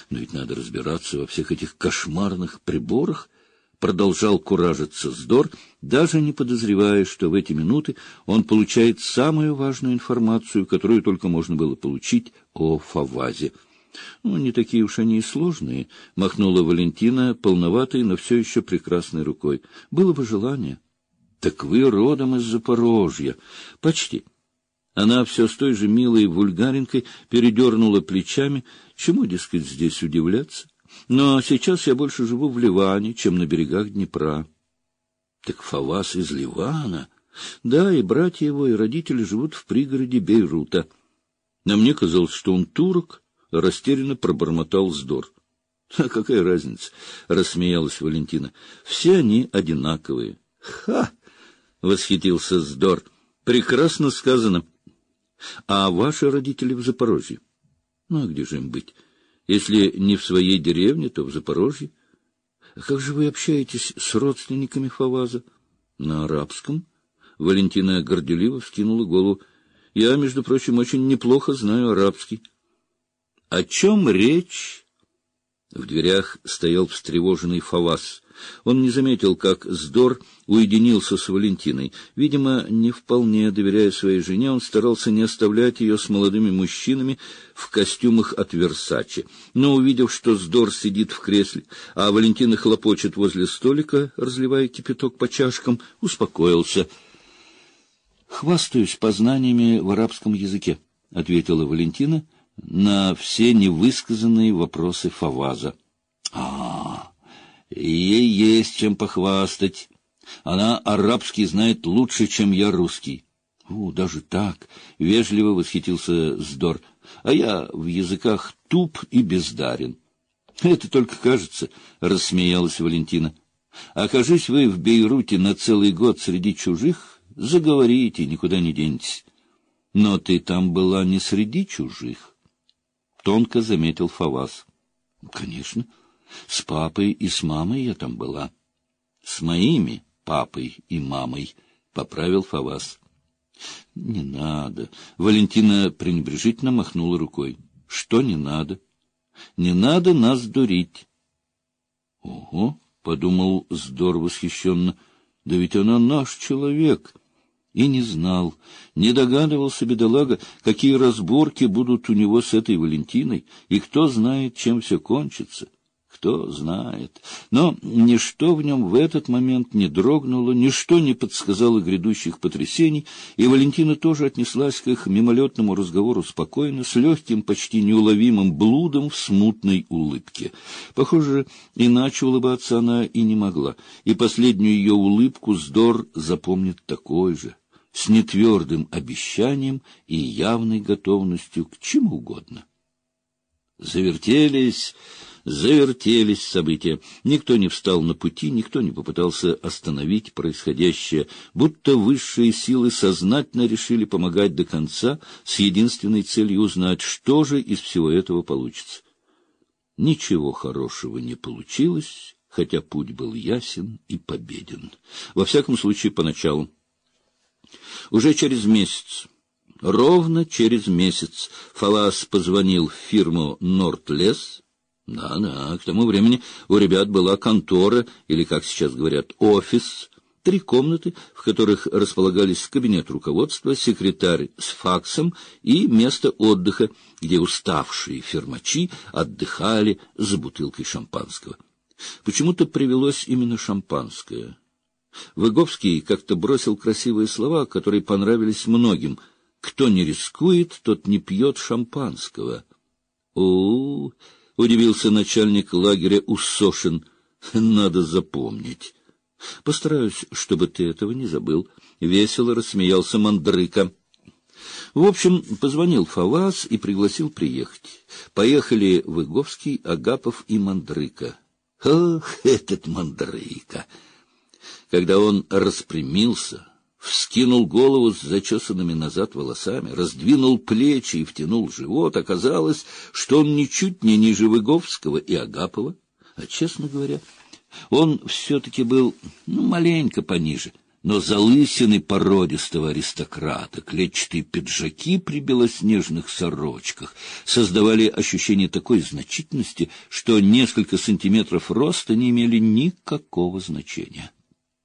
Но ведь надо разбираться во всех этих кошмарных приборах. Продолжал куражиться Здор, даже не подозревая, что в эти минуты он получает самую важную информацию, которую только можно было получить о Фавазе. Не такие уж они и сложные, махнула Валентина полноватой, но все еще прекрасной рукой. Было бы желание. Так вы родом из Запорожья. Почти. Она все с той же милой вульгаренькой передернула плечами. Чему, дескать, здесь удивляться? Но сейчас я больше живу в Ливане, чем на берегах Днепра. Так Фаваз из Ливана? Да, и братья его, и родители живут в пригороде Бейрута. А мне казалось, что он турок, растерянно пробормотал Здор. — А какая разница? — рассмеялась Валентина. — Все они одинаковые. — Ха! — восхитился Здор. — Прекрасно сказано. — А ваши родители в Запорожье? А где же им быть? Если не в своей деревне, то в Запорожье. Как же вы общаетесь с родственниками Фаваза? На арабском? Валентина горделиво вскинула голову. Я, между прочим, очень неплохо знаю арабский. О чем речь? В дверях стоял встревоженный Фаваз. Он не заметил, как Здор уединился с Валентиной. Видимо, не вполне доверяя своей жене, он старался не оставлять ее с молодыми мужчинами в костюмах от Версаче. Но, увидев, что Здор сидит в кресле, а Валентина хлопочет возле столика, разливая кипяток по чашкам, успокоился. — Хвастаюсь познаниями в арабском языке, — ответила Валентина на все невысказанные вопросы Фаваза. Ей есть чем похвастать. Она арабский знает лучше, чем я русский. Даже так, — вежливо восхитился Здор. А я в языках туп и бездарен. Это только кажется, — рассмеялась Валентина. Окажись вы в Бейруте на целый год среди чужих, заговорите, никуда не денетесь. Но ты там была не среди чужих, — тонко заметил Фаваз. — Конечно. С папой и с мамой я там была. — С моими папой и мамой, — поправил Фаваз. — Не надо. Валентина пренебрежительно махнула рукой. — Что не надо? Не надо нас дурить. — Ого, — подумал Здор восхищенно, — да ведь она наш человек. И не знал, не догадывался бедолага, какие разборки будут у него с этой Валентиной, и кто знает, чем все кончится. Кто знает. Но ничто в нем в этот момент не дрогнуло, ничто не подсказало грядущих потрясений, и Валентина тоже отнеслась к их мимолетному разговору спокойно, с легким, почти неуловимым блудом в смутной улыбке. Похоже, иначе улыбаться она и не могла, и последнюю ее улыбку Здор запомнит такой же, с нетвердым обещанием и явной готовностью к чему угодно. Завертелись события. Никто не встал на пути, никто не попытался остановить происходящее, будто высшие силы сознательно решили помогать до конца с единственной целью узнать, что же из всего этого получится. Ничего хорошего не получилось, хотя путь был ясен и победен. Во всяком случае, поначалу. Уже через месяц, ровно через месяц, Фаваз позвонил в фирму «Нордлес». Да, к тому времени у ребят была контора, или, как сейчас говорят, офис, 3 комнаты, в которых располагались кабинет руководства, секретарь с факсом и место отдыха, где уставшие фирмачи отдыхали за бутылкой шампанского. Почему-то привелось именно шампанское. Выговский как-то бросил красивые слова, которые понравились многим. «Кто не рискует, тот не пьет шампанского». Удивился начальник лагеря Усошин. Надо запомнить. Постараюсь, чтобы ты этого не забыл. Весело рассмеялся Мандрыка. В общем, позвонил Фаваз и пригласил приехать. Поехали Выговский, Агапов и Мандрыка. Ох, этот Мандрыка! Когда он распрямился, вскинул голову с зачесанными назад волосами, раздвинул плечи и втянул живот, оказалось, что он ничуть не ниже Выговского и Агапова, а, честно говоря, он все-таки был маленько пониже, но залысины породистого аристократа, клетчатые пиджаки при белоснежных сорочках создавали ощущение такой значительности, что несколько сантиметров роста не имели никакого значения.